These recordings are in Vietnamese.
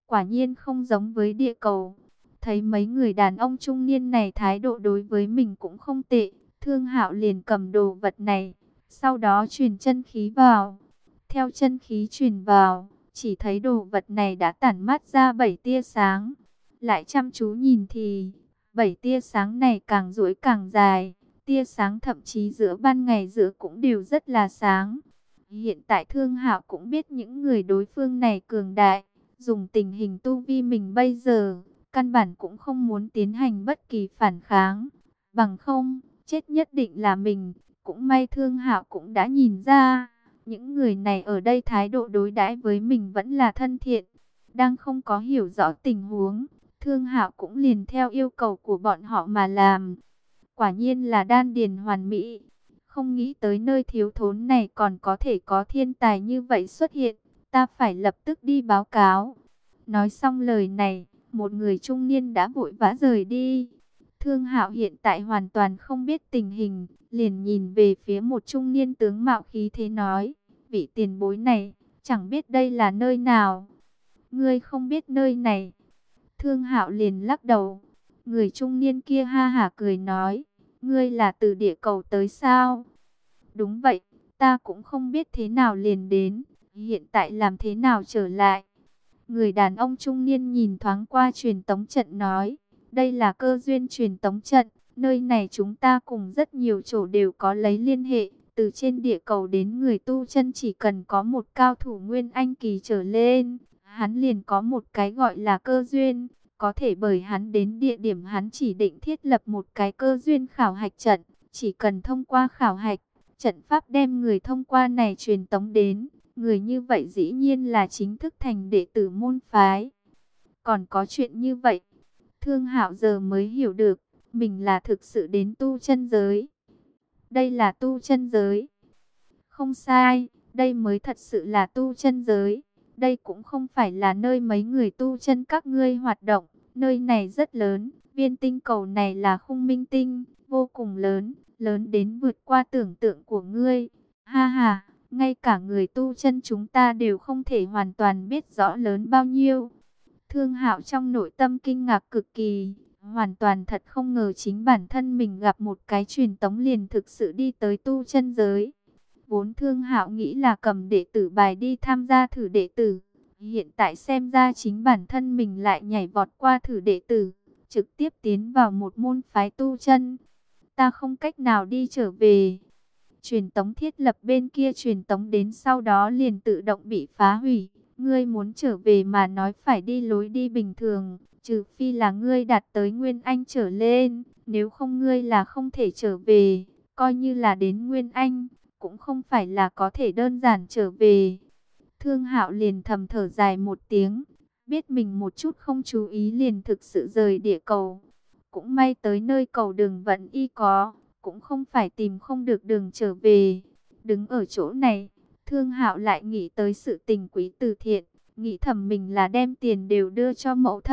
Quả nhiên không giống với địa cầu. Thấy mấy người đàn ông trung niên này thái độ đối với mình cũng không tệ, Thương Hạo liền cầm đồ vật này, sau đó truyền chân khí vào. Theo chân khí truyền vào, chỉ thấy đồ vật này đã tản mát ra 7 tia sáng. Lại chăm chú nhìn thì 7 tia sáng này càng duỗi càng dài, tia sáng thậm chí giữa ban ngày giữa cũng đều rất là sáng. Hiện tại Thương Hạo cũng biết những người đối phương này cường đại, dùng tình hình tu vi mình bây giờ, căn bản cũng không muốn tiến hành bất kỳ phản kháng, bằng không, chết nhất định là mình. Cũng may Thương Hạo cũng đã nhìn ra, những người này ở đây thái độ đối đãi với mình vẫn là thân thiện. Đang không có hiểu rõ tình huống, Thương Hạo cũng liền theo yêu cầu của bọn họ mà làm. Quả nhiên là đan điền hoàn mỹ. Không nghĩ tới nơi thiếu thốn này còn có thể có thiên tài như vậy xuất hiện. Ta phải lập tức đi báo cáo. Nói xong lời này, một người trung niên đã vội vã rời đi. Thương Hạo hiện tại hoàn toàn không biết tình hình, liền nhìn về phía một trung niên tướng mạo khí thế nói: vị tiền bối này, chẳng biết đây là nơi nào. Ngươi không biết nơi này. Thương Hạo liền lắc đầu. Người trung niên kia ha hả cười nói: ngươi là từ địa cầu tới sao? Đúng vậy, ta cũng không biết thế nào liền đến, hiện tại làm thế nào trở lại? Người đàn ông trung niên nhìn thoáng qua truyền tống trận nói: đây là cơ duyên truyền tống trận, nơi này chúng ta cùng rất nhiều chỗ đều có lấy liên hệ. Từ trên địa cầu đến người tu chân chỉ cần có một cao thủ Nguyên Anh kỳ trở lên, hắn liền có một cái gọi là cơ duyên. Có thể bởi hắn đến địa điểm hắn chỉ định thiết lập một cái cơ duyên khảo hạch trận. Chỉ cần thông qua khảo hạch, trận pháp đem người thông qua này truyền tống đến. Người như vậy dĩ nhiên là chính thức thành đệ tử môn phái. Còn có chuyện như vậy, Thương Hạo giờ mới hiểu được, mình là thực sự đến tu chân giới. Đây là tu chân giới. Không sai, đây mới thật sự là tu chân giới. Đây cũng không phải là nơi mấy người tu chân các ngươi hoạt động. Nơi này rất lớn, viên tinh cầu này là khung minh tinh, vô cùng lớn, lớn đến vượt qua tưởng tượng của ngươi. Ha ha, ngay cả người tu chân chúng ta đều không thể hoàn toàn biết rõ lớn bao nhiêu. Thương Hạo trong nội tâm kinh ngạc cực kỳ, hoàn toàn thật không ngờ chính bản thân mình gặp một cái truyền tống liền thực sự đi tới tu chân giới. Vốn Thương Hạo nghĩ là cầm đệ tử bài đi tham gia thử đệ tử, hiện tại xem ra chính bản thân mình lại nhảy vọt qua thử đệ tử, trực tiếp tiến vào một môn phái tu chân. Ta không cách nào đi trở về. Truyền tống thiết lập bên kia truyền tống đến sau đó liền tự động bị phá hủy. Ngươi muốn trở về mà nói phải đi lối đi bình thường, trừ phi là ngươi đạt tới Nguyên Anh trở lên, nếu không ngươi là không thể trở về. Coi như là đến Nguyên Anh, cũng không phải là có thể đơn giản trở về. Thương Hạo liền thầm thở dài một tiếng, biết mình một chút không chú ý liền thực sự rời địa cầu. Cũng may tới nơi cầu đường vẫn y có, cũng không phải tìm không được đường trở về. Đứng ở chỗ này, Thương Hạo lại nghĩ tới sự tình quý từ thiện, nghĩ thầm mình là đem tiền đều đưa cho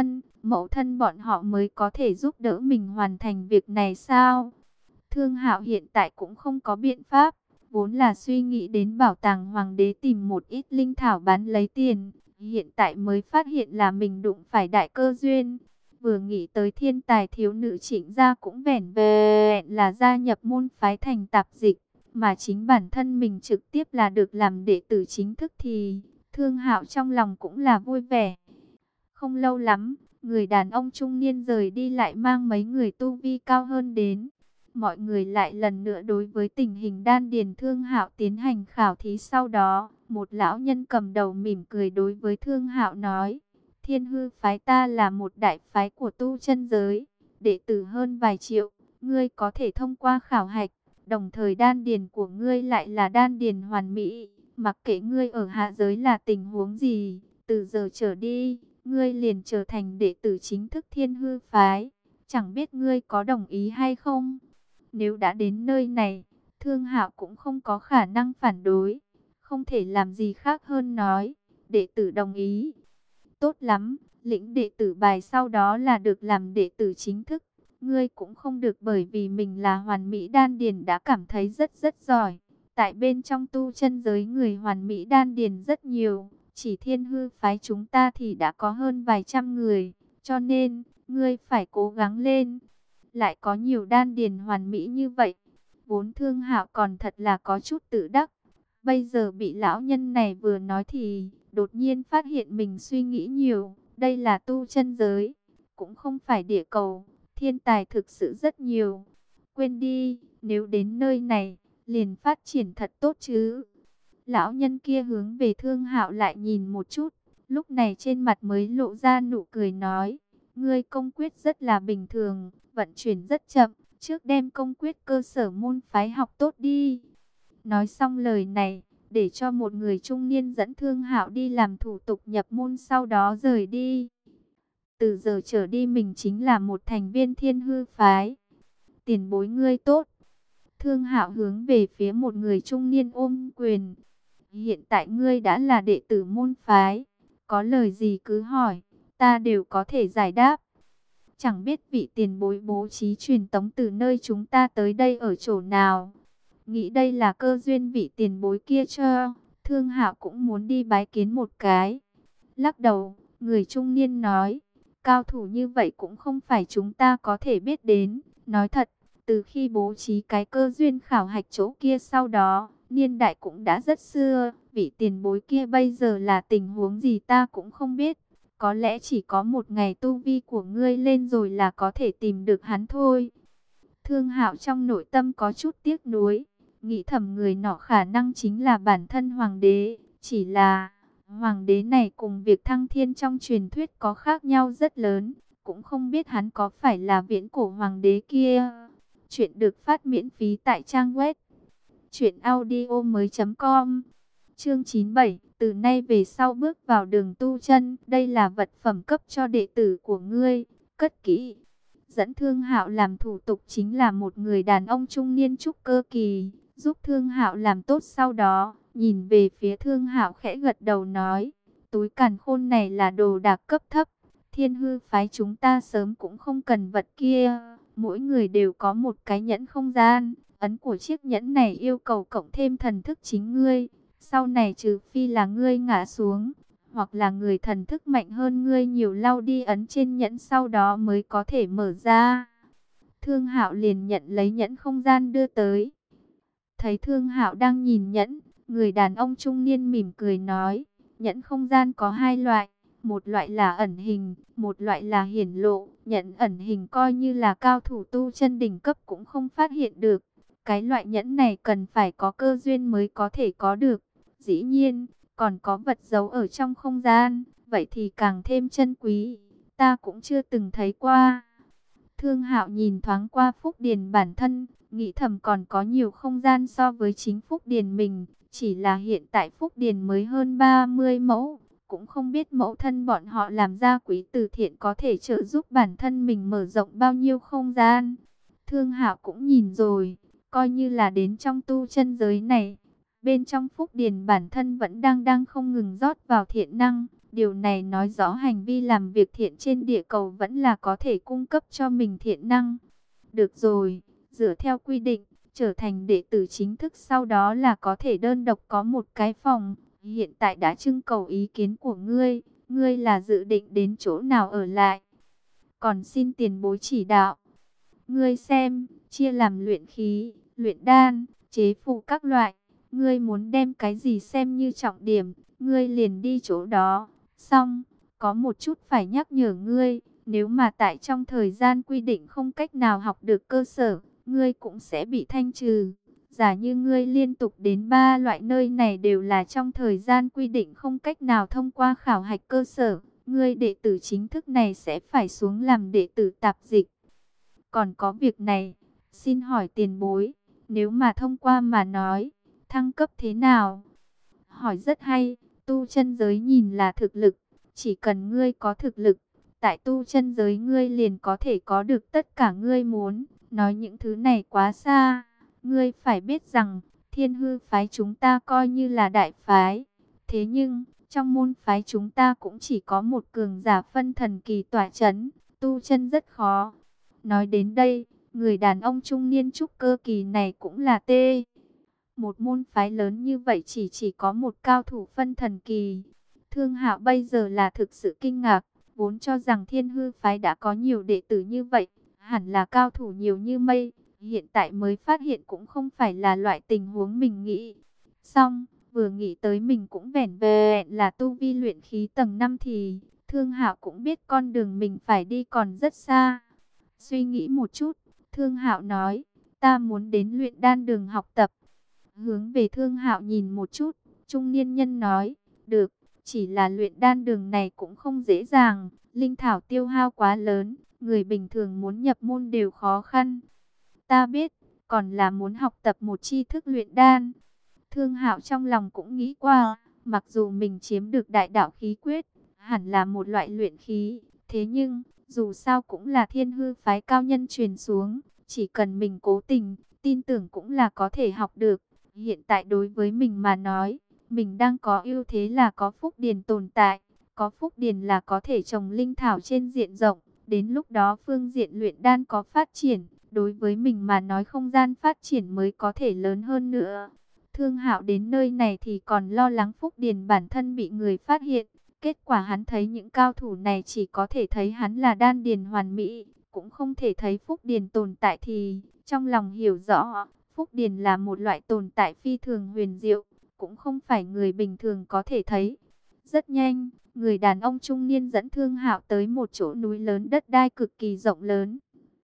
mẫu thân bọn họ mới có thể giúp đỡ mình hoàn thành việc này sao? Thương Hạo hiện tại cũng không có biện pháp, vốn là suy nghĩ đến bảo tàng hoàng đế tìm một ít linh thảo bán lấy tiền, hiện tại mới phát hiện là mình đụng phải đại cơ duyên. Vừa nghĩ tới thiên tài thiếu nữ Trịnh gia cũng vẻn vẹn là gia nhập môn phái thành tạp dịch, mà chính bản thân mình trực tiếp là được làm đệ tử chính thức thì Thương Hạo trong lòng cũng là vui vẻ. Không lâu lắm, người đàn ông trung niên rời đi lại mang mấy người tu vi cao hơn đến. Mọi người lại lần nữa đối với tình hình đan điền Thương Hạo tiến hành khảo thí, sau đó, một lão nhân cầm đầu mỉm cười đối với Thương Hạo nói: Thiên Hư phái ta là một đại phái của tu chân giới, đệ tử hơn vài triệu, ngươi có thể thông qua khảo hạch, đồng thời đan điền của ngươi lại là đan điền hoàn mỹ, mặc kệ ngươi ở hạ giới là tình huống gì, từ giờ trở đi, ngươi liền trở thành đệ tử chính thức Thiên Hư phái, chẳng biết ngươi có đồng ý hay không? Nếu đã đến nơi này, Thương Hạo cũng không có khả năng phản đối, không thể làm gì khác hơn nói: đệ tử đồng ý. Tốt lắm, lĩnh đệ tử bài sau đó là được làm đệ tử chính thức. Ngươi cũng không được bởi vì mình là hoàn mỹ đan điền đã cảm thấy rất giỏi. Tại bên trong tu chân giới người hoàn mỹ đan điền rất nhiều, Chỉ Thiên Hư phái chúng ta thì đã có hơn vài trăm người, cho nên ngươi phải cố gắng lên. Lại có nhiều đan điền hoàn mỹ như vậy, vốn Thương Hạo còn thật là có chút tự đắc. Bây giờ bị lão nhân này vừa nói thì đột nhiên phát hiện mình suy nghĩ nhiều. Đây là tu chân giới, cũng không phải địa cầu. Thiên tài thực sự rất nhiều. Quên đi, nếu đến nơi này, liền phát triển thật tốt chứ. Lão nhân kia hướng về Thương Hạo lại nhìn một chút. Lúc này trên mặt mới lộ ra nụ cười nói. Ngươi công quyết rất là bình thường, vận chuyển rất chậm. Trước đem công quyết cơ sở môn phái học tốt đi. Nói xong lời này, để cho một người trung niên dẫn Thương Hạo đi làm thủ tục nhập môn, sau đó rời đi. Từ giờ trở đi mình chính là một thành viên Thiên Hư phái. Tiền bối ngươi tốt. Thương Hạo hướng về phía một người trung niên ôm quyền. Hiện tại ngươi đã là đệ tử môn phái, có lời gì cứ hỏi, ta đều có thể giải đáp. Chẳng biết vị tiền bối bố trí truyền tống từ nơi chúng ta tới đây ở chỗ nào. Nghĩ đây là cơ duyên vị tiền bối kia cho, Thương Hạo cũng muốn đi bái kiến một cái. Lắc đầu, người trung niên nói, cao thủ như vậy cũng không phải chúng ta có thể biết đến. Nói thật, từ khi bố trí cái cơ duyên khảo hạch chỗ kia sau đó, niên đại cũng đã rất xưa. Vị tiền bối kia bây giờ là tình huống gì ta cũng không biết. Có lẽ chỉ có một ngày tu vi của ngươi lên rồi là có thể tìm được hắn thôi. Thương Hạo trong nội tâm có chút tiếc nuối, nghĩ thầm người nọ khả năng chính là bản thân hoàng đế. Chỉ là hoàng đế này cùng việc thăng thiên trong truyền thuyết có khác nhau rất lớn. Cũng không biết hắn có phải là viễn cổ hoàng đế kia. Chuyện được phát miễn phí tại trang web truyệnaudiomoi.com. Chương 97, từ nay về sau bước vào đường tu chân, đây là vật phẩm cấp cho đệ tử của ngươi, cất kỹ. Dẫn Thương Hạo làm thủ tục chính là một người đàn ông trung niên trúc cơ kỳ, giúp Thương Hạo làm tốt, sau đó nhìn về phía Thương Hạo khẽ gật đầu nói, túi càn khôn này là đồ đạc cấp thấp, Thiên Hư phái chúng ta sớm cũng không cần vật kia, mỗi người đều có một cái nhẫn không gian, ấn của chiếc nhẫn này yêu cầu cộng thêm thần thức chính ngươi. Sau này trừ phi là ngươi ngã xuống, hoặc là người thần thức mạnh hơn ngươi nhiều lau đi ấn trên nhẫn, sau đó mới có thể mở ra. Thương Hạo liền nhận lấy nhẫn không gian đưa tới. Thấy Thương Hạo đang nhìn nhẫn, người đàn ông trung niên mỉm cười nói, nhẫn không gian có hai loại, một loại là ẩn hình, một loại là hiển lộ. Nhẫn ẩn hình coi như là cao thủ tu chân đỉnh cấp cũng không phát hiện được. Cái loại nhẫn này cần phải có cơ duyên mới có thể có được. Dĩ nhiên, còn có vật giấu ở trong không gian, vậy thì càng thêm chân quý, ta cũng chưa từng thấy qua. Thương Hạo nhìn thoáng qua Phúc Điền bản thân, nghĩ thầm còn có nhiều không gian so với chính Phúc Điền mình, chỉ là hiện tại Phúc Điền mới hơn 30 mẫu, cũng không biết mẫu thân bọn họ làm ra quý từ thiện có thể trợ giúp bản thân mình mở rộng bao nhiêu không gian. Thương Hạo cũng nhìn rồi, coi như là đến trong tu chân giới này. Bên trong Phúc Điền bản thân vẫn đang không ngừng rót vào thiện năng. Điều này nói rõ hành vi làm việc thiện trên địa cầu vẫn là có thể cung cấp cho mình thiện năng. Được rồi, dựa theo quy định, trở thành đệ tử chính thức sau đó là có thể đơn độc có một cái phòng. Hiện tại đã trưng cầu ý kiến của ngươi, ngươi là dự định đến chỗ nào ở lại? Còn xin tiền bối chỉ đạo. Ngươi xem, chia làm luyện khí, luyện đan, chế phù các loại. Ngươi muốn đem cái gì xem như trọng điểm, ngươi liền đi chỗ đó. Xong, có một chút phải nhắc nhở ngươi, nếu mà tại trong thời gian quy định không cách nào học được cơ sở, ngươi cũng sẽ bị thanh trừ. Giả như ngươi liên tục đến 3 loại nơi này đều là trong thời gian quy định không cách nào thông qua khảo hạch cơ sở, ngươi đệ tử chính thức này sẽ phải xuống làm đệ tử tạp dịch. Còn có việc này, xin hỏi tiền bối, nếu mà thông qua mà nói, thăng cấp thế nào? Hỏi rất hay, tu chân giới nhìn là thực lực, chỉ cần ngươi có thực lực, tại tu chân giới ngươi liền có thể có được tất cả ngươi muốn. Nói những thứ này quá xa, ngươi phải biết rằng, Thiên Hư phái chúng ta coi như là đại phái. Thế nhưng, trong môn phái chúng ta cũng chỉ có một cường giả phân thần kỳ tỏa chấn, tu chân rất khó. Nói đến đây, người đàn ông trung niên trúc cơ kỳ này cũng là một môn phái lớn như vậy chỉ có một cao thủ phân thần kỳ. Thương Hạo bây giờ là thực sự kinh ngạc, vốn cho rằng Thiên Hư phái đã có nhiều đệ tử như vậy, hẳn là cao thủ nhiều như mây, hiện tại mới phát hiện cũng không phải là loại tình huống mình nghĩ. Xong, vừa nghĩ tới mình cũng vẻn vẹn là tu vi luyện khí tầng 5 thì Thương Hạo cũng biết con đường mình phải đi còn rất xa. Suy nghĩ một chút, Thương Hạo nói, ta muốn đến luyện đan đường học tập. Hướng về Thương Hạo nhìn một chút, trung niên nhân nói, được, chỉ là luyện đan đường này cũng không dễ dàng, linh thảo tiêu hao quá lớn, người bình thường muốn nhập môn đều khó khăn. Ta biết, còn là muốn học tập một tri thức luyện đan. Thương Hạo trong lòng cũng nghĩ qua, mặc dù mình chiếm được đại đạo khí quyết, hẳn là một loại luyện khí, thế nhưng, dù sao cũng là Thiên Hư phái cao nhân truyền xuống, chỉ cần mình cố tình, tin tưởng cũng là có thể học được. Hiện tại đối với mình mà nói, mình đang có ưu thế là có phúc điền tồn tại, có phúc điền là có thể trồng linh thảo trên diện rộng, đến lúc đó phương diện luyện đan có phát triển, đối với mình mà nói không gian phát triển mới có thể lớn hơn nữa. Thương Hạo đến nơi này thì còn lo lắng phúc điền bản thân bị người phát hiện, kết quả hắn thấy những cao thủ này chỉ có thể thấy hắn là đan điền hoàn mỹ, cũng không thể thấy phúc điền tồn tại thì trong lòng hiểu rõ, phúc điền là một loại tồn tại phi thường huyền diệu, cũng không phải người bình thường có thể thấy. Rất nhanh, người đàn ông trung niên dẫn Thương Hạo tới một chỗ núi lớn đất đai cực kỳ rộng lớn.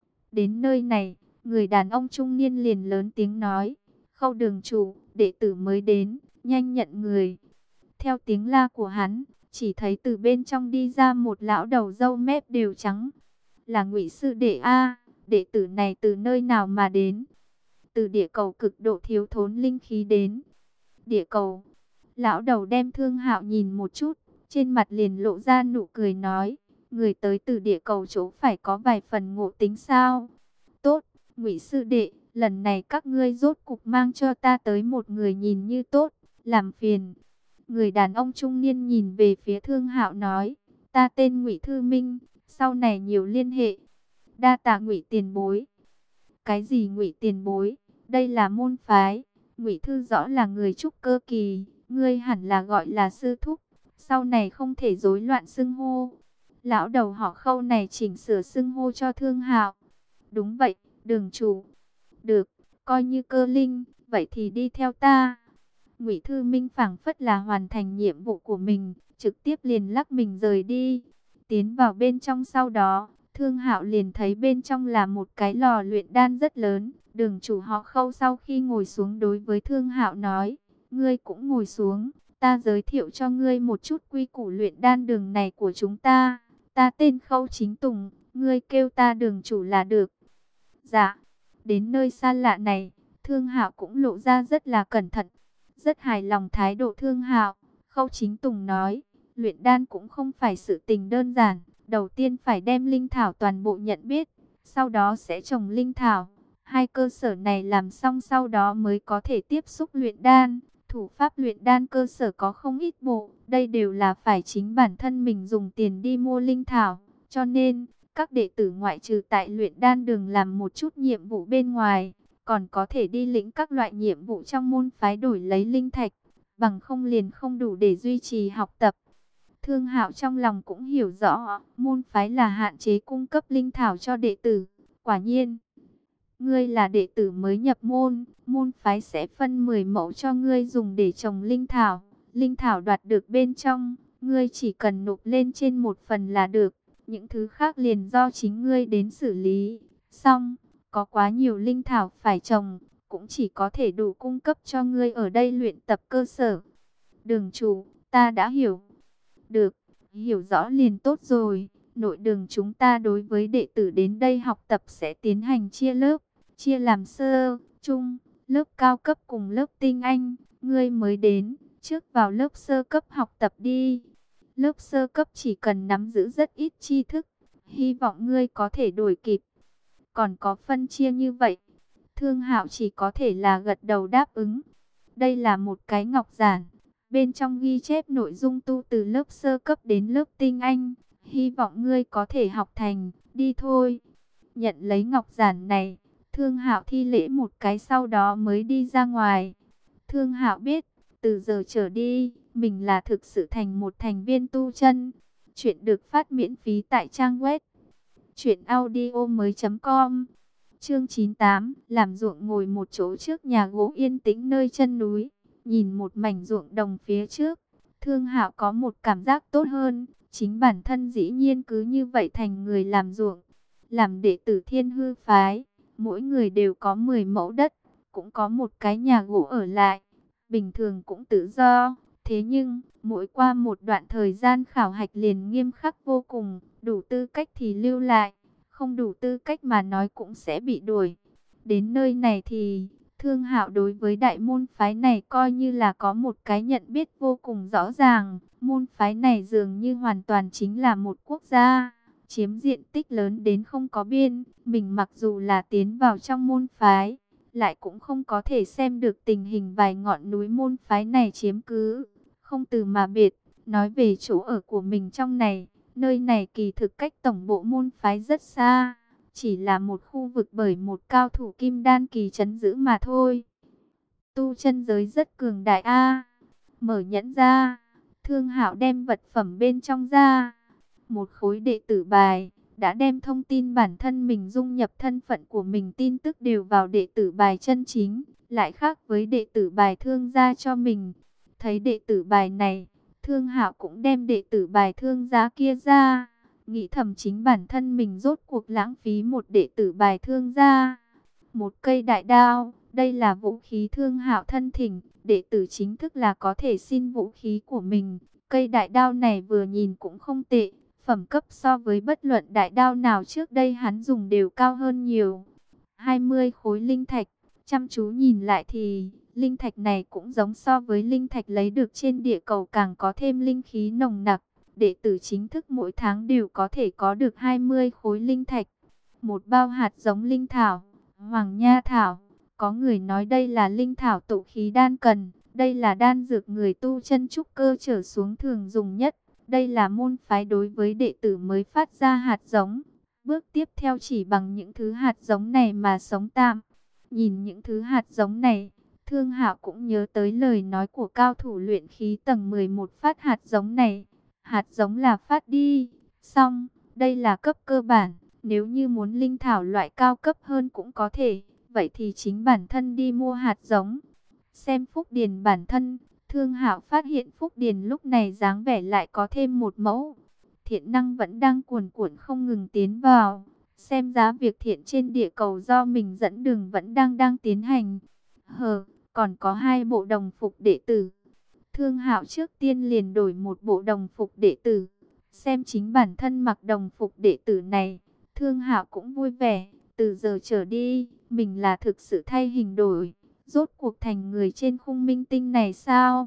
Đến nơi này, người đàn ông trung niên liền lớn tiếng nói, Khâu đường chủ, đệ tử mới đến, nhanh nhận người. Theo tiếng la của hắn, chỉ thấy từ bên trong đi ra một lão đầu râu mép đều trắng. Là Ngụy sư đệ a, đệ tử này từ nơi nào mà đến? Từ địa cầu cực độ thiếu thốn linh khí đến. Địa cầu. Lão đầu đem Thương Hạo nhìn một chút, trên mặt liền lộ ra nụ cười nói, người tới từ địa cầu chỗ phải có vài phần ngộ tính sao? Tốt, Ngụy sư đệ, lần này các ngươi rốt cục mang cho ta tới một người nhìn như tốt, làm phiền. Người đàn ông trung niên nhìn về phía Thương Hạo nói, ta tên Ngụy Thư Minh, sau này nhiều liên hệ. Đa tạ Ngụy tiền bối. Cái gì Ngụy tiền bối? Đây là môn phái. Ngụy Thư rõ là người trúc cơ kỳ, ngươi hẳn là gọi là sư thúc, sau này không thể rối loạn xưng hô. Lão đầu họ Khâu này chỉnh sửa xưng hô cho Thương Hạo. Đúng vậy, đường chủ. Được, coi như cơ linh, vậy thì đi theo ta. Ngụy Thư Minh phảng phất là hoàn thành nhiệm vụ của mình, trực tiếp liền lắc mình rời đi. Tiến vào bên trong sau đó, Thương Hạo liền thấy bên trong là một cái lò luyện đan rất lớn. Đường chủ họ Khâu sau khi ngồi xuống đối với Thương Hạo nói, ngươi cũng ngồi xuống, ta giới thiệu cho ngươi một chút quy củ luyện đan đường này của chúng ta. Ta tên Khâu Chính Tùng, ngươi kêu ta đường chủ là được. Dạ, đến nơi xa lạ này, Thương Hạo cũng lộ ra rất là cẩn thận, rất hài lòng thái độ Thương Hạo. Khâu Chính Tùng nói, luyện đan cũng không phải sự tình đơn giản, đầu tiên phải đem linh thảo toàn bộ nhận biết, sau đó sẽ trồng linh thảo. Hai cơ sở này làm xong sau đó mới có thể tiếp xúc luyện đan. Thủ pháp luyện đan cơ sở có không ít bộ, đây đều là phải chính bản thân mình dùng tiền đi mua linh thảo, cho nên các đệ tử ngoại trừ tại luyện đan đường làm một chút nhiệm vụ bên ngoài, còn có thể đi lĩnh các loại nhiệm vụ trong môn phái đổi lấy linh thạch, bằng không liền không đủ để duy trì học tập. Thương Hạo trong lòng cũng hiểu rõ, môn phái là hạn chế cung cấp linh thảo cho đệ tử. Quả nhiên, ngươi là đệ tử mới nhập môn, môn phái sẽ phân 10 mẫu cho ngươi dùng để trồng linh thảo. Linh thảo đoạt được bên trong, ngươi chỉ cần nộp lên trên một phần là được. Những thứ khác liền do chính ngươi đến xử lý. Xong, có quá nhiều linh thảo phải trồng, cũng chỉ có thể đủ cung cấp cho ngươi ở đây luyện tập cơ sở. Đường chủ, ta đã hiểu. Được, hiểu rõ liền tốt rồi. Nội đường chúng ta đối với đệ tử đến đây học tập sẽ tiến hành chia lớp, chia làm sơ, trung, lớp cao cấp cùng lớp tinh anh. Ngươi mới đến, trước vào lớp sơ cấp học tập đi. Lớp sơ cấp chỉ cần nắm giữ rất ít tri thức, hy vọng ngươi có thể đuổi kịp. Còn có phân chia như vậy, Thương Hạo chỉ có thể là gật đầu đáp ứng. Đây là một cái ngọc giản, bên trong ghi chép nội dung tu từ lớp sơ cấp đến lớp tinh anh. Hy vọng ngươi có thể học thành, đi thôi. Nhận lấy ngọc giản này, Thương Hạo thi lễ một cái sau đó mới đi ra ngoài. Thương Hạo biết, từ giờ trở đi, mình là thực sự thành một thành viên tu chân. Chuyện được phát miễn phí tại trang web truyệnaudiomoi.com. Chương 98, làm ruộng ngồi một chỗ trước nhà gỗ yên tĩnh nơi chân núi, nhìn một mảnh ruộng đồng phía trước, Thương Hạo có một cảm giác tốt hơn, chính bản thân dĩ nhiên cứ như vậy thành người làm ruộng. Làm đệ tử Thiên Hư phái, mỗi người đều có 10 mẫu đất, cũng có một cái nhà gỗ ở lại, bình thường cũng tự do. Thế nhưng, mỗi qua một đoạn thời gian khảo hạch liền nghiêm khắc vô cùng, đủ tư cách thì lưu lại, không đủ tư cách mà nói cũng sẽ bị đuổi. Đến nơi này thì, Thương Hạo đối với đại môn phái này coi như là có một cái nhận biết vô cùng rõ ràng. Môn phái này dường như hoàn toàn chính là một quốc gia, chiếm diện tích lớn đến không có biên. Mình mặc dù là tiến vào trong môn phái, lại cũng không có thể xem được tình hình vài ngọn núi môn phái này chiếm cứ. Không từ mà biệt, nói về chỗ ở của mình trong này, nơi này kỳ thực cách tổng bộ môn phái rất xa, chỉ là một khu vực bởi một cao thủ kim đan kỳ trấn giữ mà thôi. Tu chân giới rất cường đại a. Mở nhẫn ra, Thương Hạo đem vật phẩm bên trong ra, một khối đệ tử bài, đã đem thông tin bản thân mình dung nhập thân phận của mình tin tức đều vào đệ tử bài chân chính, lại khác với đệ tử bài thương gia cho mình. Thấy đệ tử bài này, Thương Hạo cũng đem đệ tử bài thương gia kia ra, nghĩ thầm chính bản thân mình rốt cuộc lãng phí một đệ tử bài thương gia. Một cây đại đao, đây là vũ khí Thương Hạo thân thỉnh, đệ tử chính thức là có thể xin vũ khí của mình. Cây đại đao này vừa nhìn cũng không tệ, phẩm cấp so với bất luận đại đao nào trước đây hắn dùng đều cao hơn nhiều. 20 khối linh thạch, chăm chú nhìn lại thì linh thạch này cũng giống so với linh thạch lấy được trên địa cầu, càng có thêm linh khí nồng nặc. Đệ tử chính thức mỗi tháng đều có thể có được 20 khối linh thạch. Một bao hạt giống linh thảo, Hoàng Nha Thảo. Có người nói đây là linh thảo tụ khí đan cần. Đây là đan dược người tu chân trúc cơ trở xuống thường dùng nhất. Đây là môn phái đối với đệ tử mới phát ra hạt giống. Bước tiếp theo chỉ bằng những thứ hạt giống này mà sống tạm. Nhìn những thứ hạt giống này, Thương Hạo cũng nhớ tới lời nói của cao thủ luyện khí tầng 11 phát hạt giống này. Hạt giống là phát đi, xong, đây là cấp cơ bản. Nếu như muốn linh thảo loại cao cấp hơn cũng có thể, vậy thì chính bản thân đi mua hạt giống. Xem phúc điền bản thân, Thương Hạo phát hiện phúc điền lúc này dáng vẻ lại có thêm một mẫu. Thiện năng vẫn đang cuồn cuộn không ngừng tiến vào. Xem giá việc thiện trên địa cầu do mình dẫn đường vẫn đang tiến hành. Còn có 2 bộ đồng phục đệ tử. Thương Hạo trước tiên liền đổi một bộ đồng phục đệ tử. Xem chính bản thân mặc đồng phục đệ tử này, Thương Hạo cũng vui vẻ. Từ giờ trở đi, mình là thực sự thay hình đổi, rốt cuộc thành người trên khung minh tinh này sao?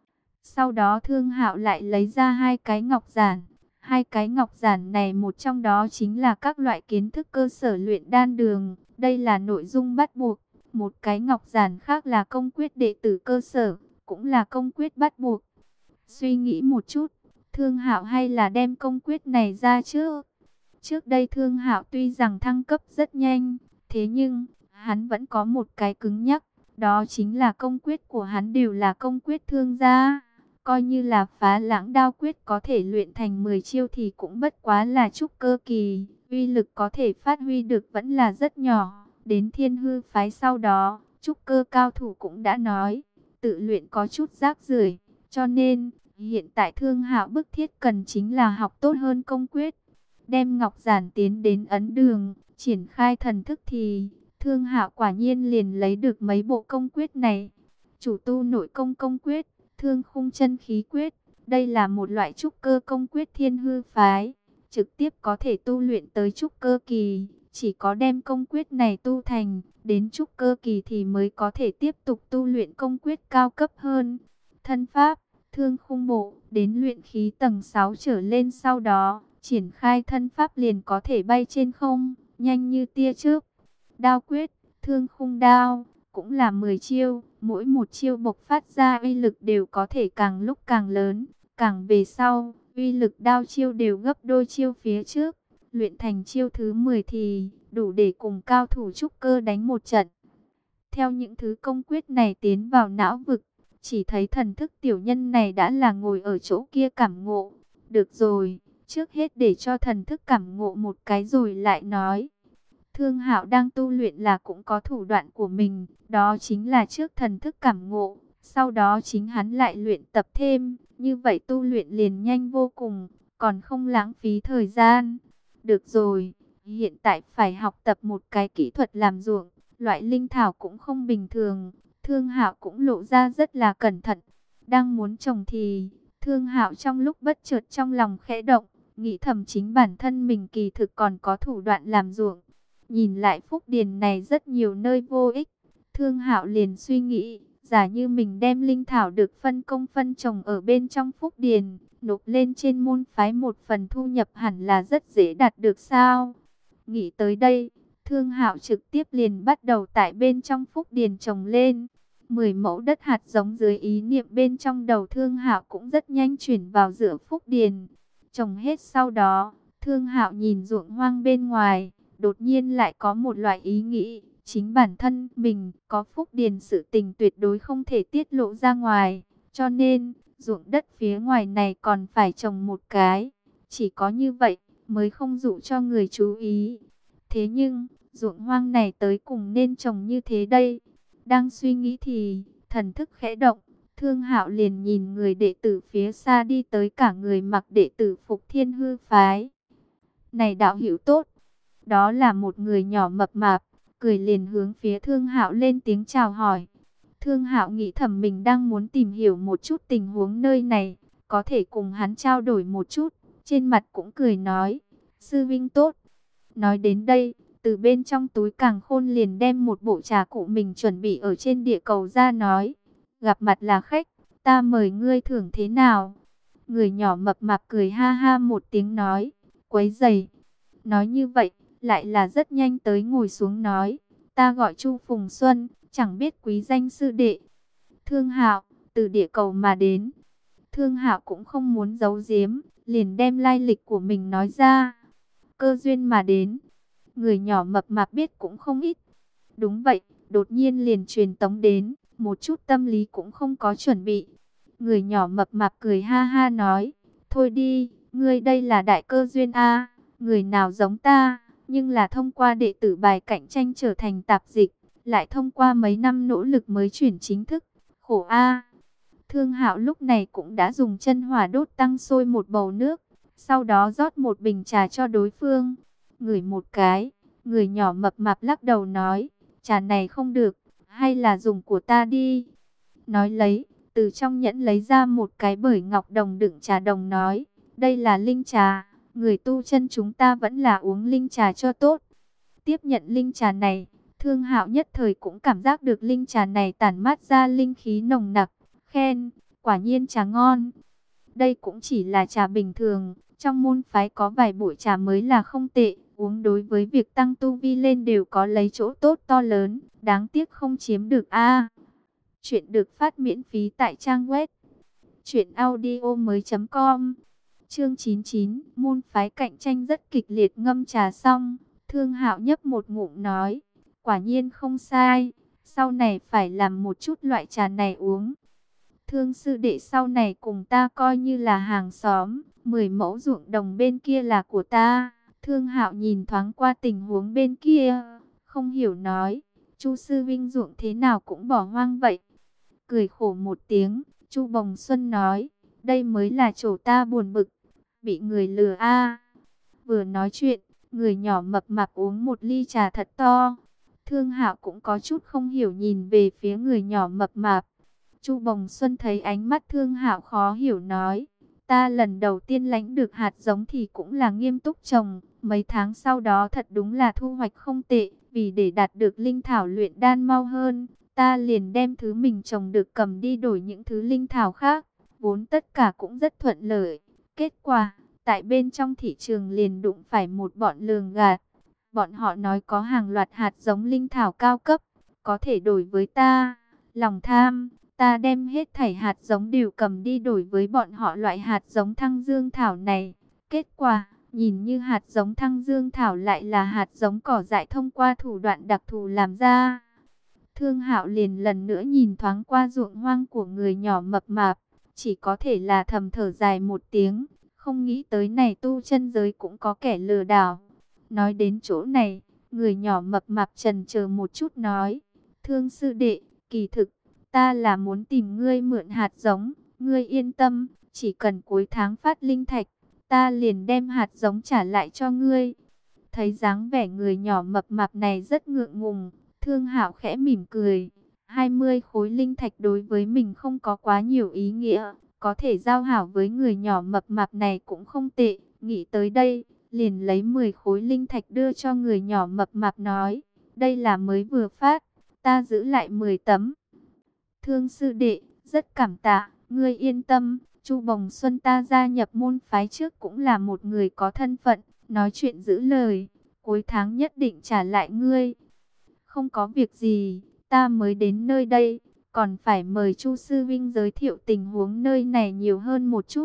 Sau đó Thương Hạo lại lấy ra 2 cái ngọc giản. 2 cái ngọc giản này một trong đó chính là các loại kiến thức cơ sở luyện đan đường. Đây là nội dung bắt buộc. Một cái ngọc giản khác là công quyết đệ tử cơ sở, cũng là công quyết bắt buộc. Suy nghĩ một chút, Thương Hạo hay là đem công quyết này ra trước. Trước đây Thương Hạo tuy rằng thăng cấp rất nhanh, thế nhưng hắn vẫn có một cái cứng nhắc, đó chính là công quyết của hắn đều là công quyết thương gia. Coi như là Phá Lãng Đao quyết có thể luyện thành 10 chiêu thì cũng bất quá là trúc cơ kỳ, uy lực có thể phát huy được vẫn là rất nhỏ. Đến Thiên Hư phái sau đó, trúc cơ cao thủ cũng đã nói, tự luyện có chút rác rưởi, cho nên hiện tại Thương Hạo bức thiết cần chính là học tốt hơn công quyết. Đem ngọc giản tiến đến ấn đường, triển khai thần thức thì Thương Hạo quả nhiên liền lấy được mấy bộ công quyết này. Chủ tu nội công công quyết, Thương khung chân khí quyết, đây là một loại trúc cơ công quyết Thiên Hư phái, trực tiếp có thể tu luyện tới trúc cơ kỳ. Chỉ có đem công quyết này tu thành, đến trúc cơ kỳ thì mới có thể tiếp tục tu luyện công quyết cao cấp hơn. Thân pháp, Thương khung bộ, đến luyện khí tầng 6 trở lên sau đó, triển khai thân pháp liền có thể bay trên không, nhanh như tia chớp. Đao quyết, Thương khung đao, cũng là 10 chiêu, mỗi một chiêu bộc phát ra uy lực đều có thể càng lúc càng lớn, càng về sau, uy lực đao chiêu đều gấp đôi chiêu phía trước. Luyện thành chiêu thứ 10 thì đủ để cùng cao thủ trúc cơ đánh một trận. Theo những thứ công quyết này tiến vào não vực, chỉ thấy thần thức tiểu nhân này đã là ngồi ở chỗ kia cảm ngộ. Được rồi, trước hết để cho thần thức cảm ngộ một cái rồi lại nói. Thương Hạo đang tu luyện là cũng có thủ đoạn của mình, đó chính là trước thần thức cảm ngộ, sau đó chính hắn lại luyện tập thêm, như vậy tu luyện liền nhanh vô cùng, còn không lãng phí thời gian. Được rồi, hiện tại phải học tập một cái kỹ thuật làm ruộng, loại linh thảo cũng không bình thường. Thương Hạo cũng lộ ra rất là cẩn thận, đang muốn trồng thì Thương Hạo trong lúc bất chợt trong lòng khẽ động, nghĩ thầm chính bản thân mình kỳ thực còn có thủ đoạn làm ruộng. Nhìn lại phúc điền này rất nhiều nơi vô ích, Thương Hạo liền suy nghĩ, giả như mình đem linh thảo được phân công phân trồng ở bên trong phúc điền, nộp lên trên môn phái một phần thu nhập hẳn là rất dễ đạt được sao? Nghĩ tới đây, Thương Hạo trực tiếp liền bắt đầu tại bên trong phúc điền trồng lên. 10 mẫu đất hạt giống dưới ý niệm bên trong đầu Thương Hạo cũng rất nhanh chuyển vào giữa phúc điền. Trồng hết sau đó, Thương Hạo nhìn ruộng hoang bên ngoài, đột nhiên lại có một loại ý nghĩ, chính bản thân mình có phúc điền sự tình tuyệt đối không thể tiết lộ ra ngoài, cho nên ruộng đất phía ngoài này còn phải trồng một cái, chỉ có như vậy mới không dụ cho người chú ý. Thế nhưng, ruộng hoang này tới cùng nên trồng như thế đây. Đang suy nghĩ thì, thần thức khẽ động, Thương Hạo liền nhìn người đệ tử phía xa đi tới, cả người mặc đệ tử phục Thiên Hư phái. Này đạo hữu tốt, đó là một người nhỏ mập mạp, cười liền hướng phía Thương Hạo lên tiếng chào hỏi. Thương Hạo nghĩ thầm mình đang muốn tìm hiểu một chút tình huống nơi này, có thể cùng hắn trao đổi một chút, trên mặt cũng cười nói, sư vinh tốt. Nói đến đây, từ bên trong túi càn khôn liền đem một bộ trà cụ mình chuẩn bị ở trên địa cầu ra nói, gặp mặt là khách, ta mời ngươi thưởng thế nào? Người nhỏ mập mạp cười ha ha một tiếng nói, quấy rầy. Nói như vậy, lại là rất nhanh tới ngồi xuống nói, ta gọi Chu Phùng Xuân, chẳng biết quý danh sư đệ. Thương Hạo, từ địa cầu mà đến. Thương Hạo cũng không muốn giấu giếm, liền đem lai lịch của mình nói ra. Cơ duyên mà đến. Người nhỏ mập mạp biết cũng không ít. Đúng vậy, đột nhiên liền truyền tống đến, một chút tâm lý cũng không có chuẩn bị. Người nhỏ mập mạp cười ha ha nói, thôi đi, ngươi đây là đại cơ duyên a, người nào giống ta, nhưng là thông qua đệ tử bài cạnh tranh trở thành tạp dịch, lại thông qua mấy năm nỗ lực mới chuyển chính thức, khổ a. Thương Hạo lúc này cũng đã dùng chân hỏa đốt tăng sôi một bầu nước, sau đó rót một bình trà cho đối phương. Ngửi một cái, người nhỏ mập mạp lắc đầu nói, trà này không được, hay là dùng của ta đi. Nói lấy, từ trong nhẫn lấy ra một cái bưởi ngọc đồng đựng trà đồng nói, đây là linh trà, người tu chân chúng ta vẫn là uống linh trà cho tốt. Tiếp nhận linh trà này, Thương Hạo nhất thời cũng cảm giác được linh trà này tản mát ra linh khí nồng nặc, khen, quả nhiên trà ngon. Đây cũng chỉ là trà bình thường, trong môn phái có vài bụi trà mới là không tệ, uống đối với việc tăng tu vi lên đều có lấy chỗ tốt to lớn, đáng tiếc không chiếm được a. Chuyện được phát miễn phí tại trang web truyệnaudiomoi.com. Chương 99, môn phái cạnh tranh rất kịch liệt. Ngâm trà xong, Thương Hạo nhấp một ngụm nói, quả nhiên không sai, sau này phải làm một chút loại trà này uống. Thương sư đệ sau này cùng ta coi như là hàng xóm, 10 mẫu ruộng đồng bên kia là của ta. Thương Hạo nhìn thoáng qua tình huống bên kia, không hiểu nói, Chu sư vinh ruộng thế nào cũng bỏ hoang vậy. Cười khổ một tiếng, Chu Bồng Xuân nói, đây mới là chỗ ta buồn bực, bị người lừa a. Vừa nói chuyện, người nhỏ mập mạp uống một ly trà thật to. Thương Hạo cũng có chút không hiểu nhìn về phía người nhỏ mập mạp. Chu Bồng Xuân thấy ánh mắt Thương Hạo khó hiểu nói, ta lần đầu tiên lãnh được hạt giống thì cũng là nghiêm túc trồng, mấy tháng sau đó thật đúng là thu hoạch không tệ, vì để đạt được linh thảo luyện đan mau hơn, ta liền đem thứ mình trồng được cầm đi đổi những thứ linh thảo khác, vốn tất cả cũng rất thuận lợi. Kết quả, tại bên trong thị trường liền đụng phải một bọn lường gạt. Bọn họ nói có hàng loạt hạt giống linh thảo cao cấp, có thể đổi với ta. Lòng tham, ta đem hết thảy hạt giống đều cầm đi đổi với bọn họ loại hạt giống thăng dương thảo này. Kết quả, nhìn như hạt giống thăng dương thảo lại là hạt giống cỏ dại thông qua thủ đoạn đặc thù làm ra. Thương Hạo liền lần nữa nhìn thoáng qua ruộng hoang của người nhỏ mập mạp, chỉ có thể là thầm thở dài một tiếng, không nghĩ tới này tu chân giới cũng có kẻ lừa đảo. Nói đến chỗ này, người nhỏ mập mạp chần chờ một chút nói, Thương sư đệ, kỳ thực, ta là muốn tìm ngươi mượn hạt giống, ngươi yên tâm, chỉ cần cuối tháng phát linh thạch, ta liền đem hạt giống trả lại cho ngươi. Thấy dáng vẻ người nhỏ mập mạp này rất ngượng ngùng, Thương Hạo khẽ mỉm cười. 20 khối linh thạch đối với mình không có quá nhiều ý nghĩa, có thể giao hảo với người nhỏ mập mạp này cũng không tệ. Nghĩ tới đây, liền lấy 10 khối linh thạch đưa cho người nhỏ mập mạp nói, đây là mới vừa phát, ta giữ lại 10 tấm. Thương sư đệ, rất cảm tạ, ngươi yên tâm, Chu Bồng Xuân ta gia nhập môn phái trước cũng là một người có thân phận, nói chuyện giữ lời, cuối tháng nhất định trả lại ngươi. Không có việc gì, ta mới đến nơi đây, còn phải mời Chu sư vinh giới thiệu tình huống nơi này nhiều hơn một chút.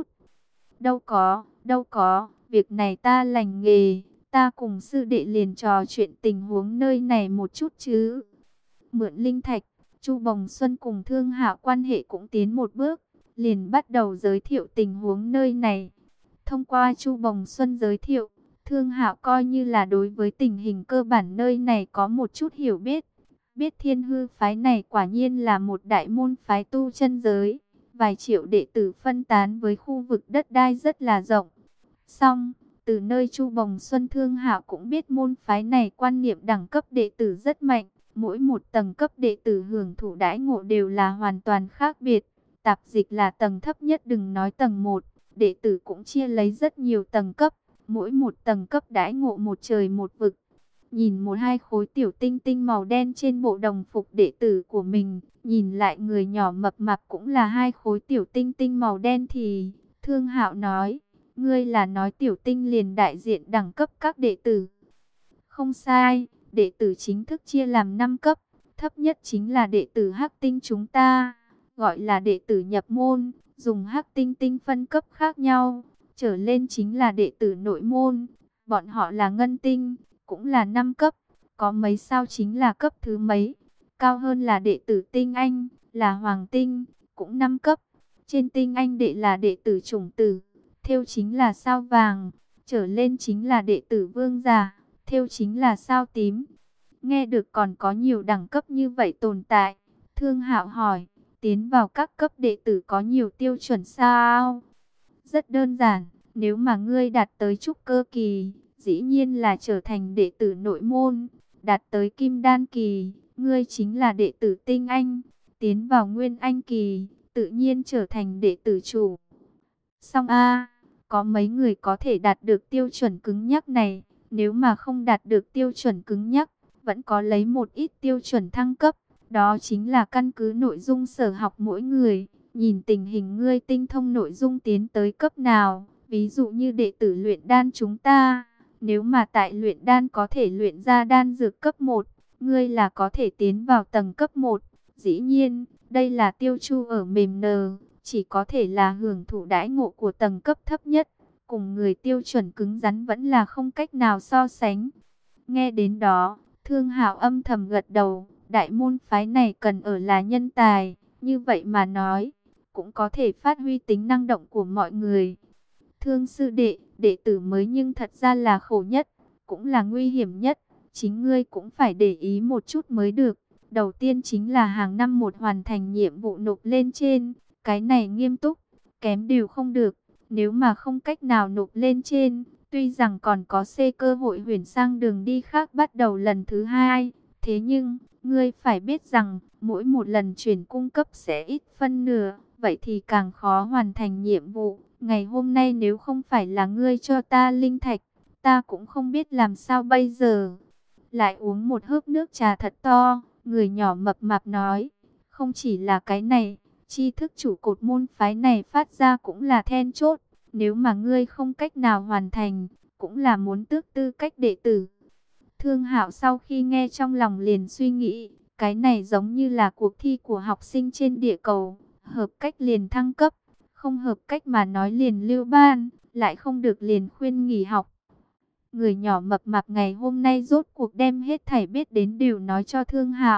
Đâu có, việc này ta lành nghề, ta cùng sư đệ liền trò chuyện tình huống nơi này một chút chứ. Mượn linh thạch, Chu Bồng Xuân cùng Thương Hạo quan hệ cũng tiến một bước, liền bắt đầu giới thiệu tình huống nơi này. Thông qua Chu Bồng Xuân giới thiệu, Thương Hạo coi như là đối với tình hình cơ bản nơi này có một chút hiểu biết. Biết Thiên Hư phái này quả nhiên là một đại môn phái tu chân giới, vài triệu đệ tử phân tán với khu vực đất đai rất là rộng. Song, từ nơi Chu Bồng Xuân Thương Hạo cũng biết môn phái này quan niệm đẳng cấp đệ tử rất mạnh, mỗi một tầng cấp đệ tử hưởng thụ đãi ngộ đều là hoàn toàn khác biệt. Tạp dịch là tầng thấp nhất, đừng nói tầng 1, đệ tử cũng chia lấy rất nhiều tầng cấp, mỗi một tầng cấp đãi ngộ một trời một vực. Nhìn một hai khối tiểu tinh tinh màu đen trên bộ đồng phục đệ tử của mình, nhìn lại người nhỏ mập mạp cũng là hai khối tiểu tinh tinh màu đen thì Thương Hạo nói, ngươi là nói tiểu tinh liền đại diện đẳng cấp các đệ tử. Không sai, đệ tử chính thức chia làm 5 cấp, thấp nhất chính là đệ tử hắc tinh chúng ta, gọi là đệ tử nhập môn, dùng hắc tinh tinh phân cấp khác nhau, trở lên chính là đệ tử nội môn, bọn họ là ngân tinh, cũng là 5 cấp, có mấy sao chính là cấp thứ mấy, cao hơn là đệ tử tinh anh, là hoàng tinh, cũng 5 cấp, trên tinh anh đệ là đệ tử chủng tử, thêu chính là sao vàng, trở lên chính là đệ tử vương giả, thêu chính là sao tím. Nghe được còn có nhiều đẳng cấp như vậy tồn tại, Thương Hạo hỏi, tiến vào các cấp đệ tử có nhiều tiêu chuẩn sao? Rất đơn giản, nếu mà ngươi đạt tới trúc cơ kỳ, dĩ nhiên là trở thành đệ tử nội môn, đạt tới kim đan kỳ, ngươi chính là đệ tử tinh anh, tiến vào nguyên anh kỳ, tự nhiên trở thành đệ tử chủ. Song có mấy người có thể đạt được tiêu chuẩn cứng nhắc này, nếu mà không đạt được tiêu chuẩn cứng nhắc, vẫn có lấy một ít tiêu chuẩn thăng cấp, đó chính là căn cứ nội dung sở học mỗi người, nhìn tình hình ngươi tinh thông nội dung tiến tới cấp nào, ví dụ như đệ tử luyện đan chúng ta, nếu mà tại luyện đan có thể luyện ra đan dược cấp 1, ngươi là có thể tiến vào tầng cấp 1, dĩ nhiên, đây là tiêu chu ở mềm nờ, chỉ có thể là hưởng thụ đãi ngộ của tầng cấp thấp nhất, cùng người tiêu chuẩn cứng rắn vẫn là không cách nào so sánh. Nghe đến đó, Thương Hạo âm thầm gật đầu, đại môn phái này cần ở là nhân tài, như vậy mà nói, cũng có thể phát huy tính năng động của mọi người. Thương sư đệ, đệ tử mới nhưng thật ra là khổ nhất, cũng là nguy hiểm nhất, chính ngươi cũng phải để ý một chút mới được. Đầu tiên chính là hàng năm một hoàn thành nhiệm vụ nộp lên trên, cái này nghiêm túc, kém đều không được. Nếu mà không cách nào nộp lên trên, tuy rằng còn có cơ hội huyền sang đường đi khác bắt đầu lần thứ hai, thế nhưng, ngươi phải biết rằng, mỗi một lần chuyển cung cấp sẽ ít phân nửa, vậy thì càng khó hoàn thành nhiệm vụ. Ngày hôm nay nếu không phải là ngươi cho ta linh thạch, ta cũng không biết làm sao bây giờ. Lại uống một hớp nước trà thật to, người nhỏ mập mạp nói, không chỉ là cái này, tri thức chủ cột môn phái này phát ra cũng là then chốt. Nếu mà ngươi không cách nào hoàn thành, cũng là muốn tước tư cách đệ tử. Thương Hạo sau khi nghe trong lòng liền suy nghĩ, cái này giống như là cuộc thi của học sinh trên địa cầu, hợp cách liền thăng cấp, không hợp cách mà nói liền lưu ban, lại không được liền khuyên nghỉ học. Người nhỏ mập mạp ngày hôm nay rốt cuộc đem hết thảy biết đến đều nói cho Thương Hạo,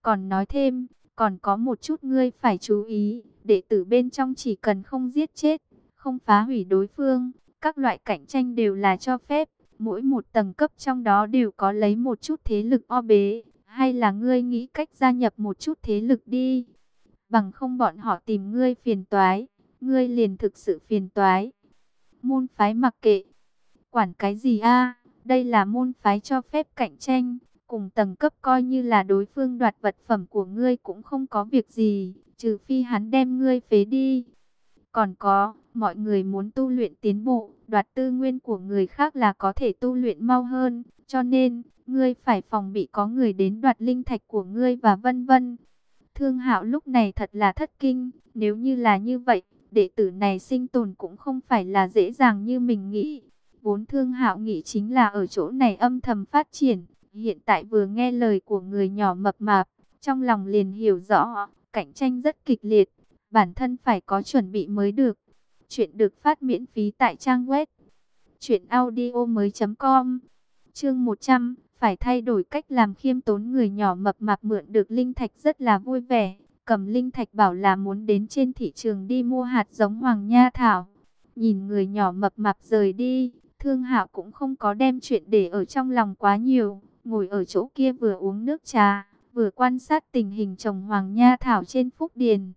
Còn nói thêm, còn có một chút ngươi phải chú ý, đệ tử bên trong chỉ cần không giết chết, không phá hủy đối phương, các loại cạnh tranh đều là cho phép. Mỗi một tầng cấp trong đó đều có lấy một chút thế lực o bế, hay là ngươi nghĩ cách gia nhập một chút thế lực đi. Bằng không bọn họ tìm ngươi phiền toái, ngươi liền thực sự phiền toái. Môn phái mặc kệ, quản cái gì a? Đây là môn phái cho phép cạnh tranh, cùng tầng cấp coi như là đối phương đoạt vật phẩm của ngươi cũng không có việc gì, trừ phi hắn đem ngươi phế đi. Còn có, mọi người muốn tu luyện tiến bộ, đoạt tư nguyên của người khác là có thể tu luyện mau hơn, cho nên, ngươi phải phòng bị có người đến đoạt linh thạch của ngươi và vân vân. Thương Hạo lúc này thật là thất kinh, nếu như là như vậy, đệ tử này sinh tồn cũng không phải là dễ dàng như mình nghĩ. Vốn Thương Hạo nghĩ chính là ở chỗ này âm thầm phát triển, hiện tại vừa nghe lời của người nhỏ mập mạp, trong lòng liền hiểu rõ, cạnh tranh rất kịch liệt, bản thân phải có chuẩn bị mới được. Chuyện được phát miễn phí tại trang web truyệnaudiomoi.com. Chương 100, phải thay đổi cách làm khiêm tốn. Người nhỏ mập mạp mượn được linh thạch rất là vui vẻ, cầm linh thạch bảo là muốn đến trên thị trường đi mua hạt giống Hoàng Nha Thảo. Nhìn người nhỏ mập mạp rời đi, Thương Hạo cũng không có đem chuyện để ở trong lòng quá nhiều, ngồi ở chỗ kia vừa uống nước trà, vừa quan sát tình hình trồng Hoàng Nha Thảo trên Phúc Điền.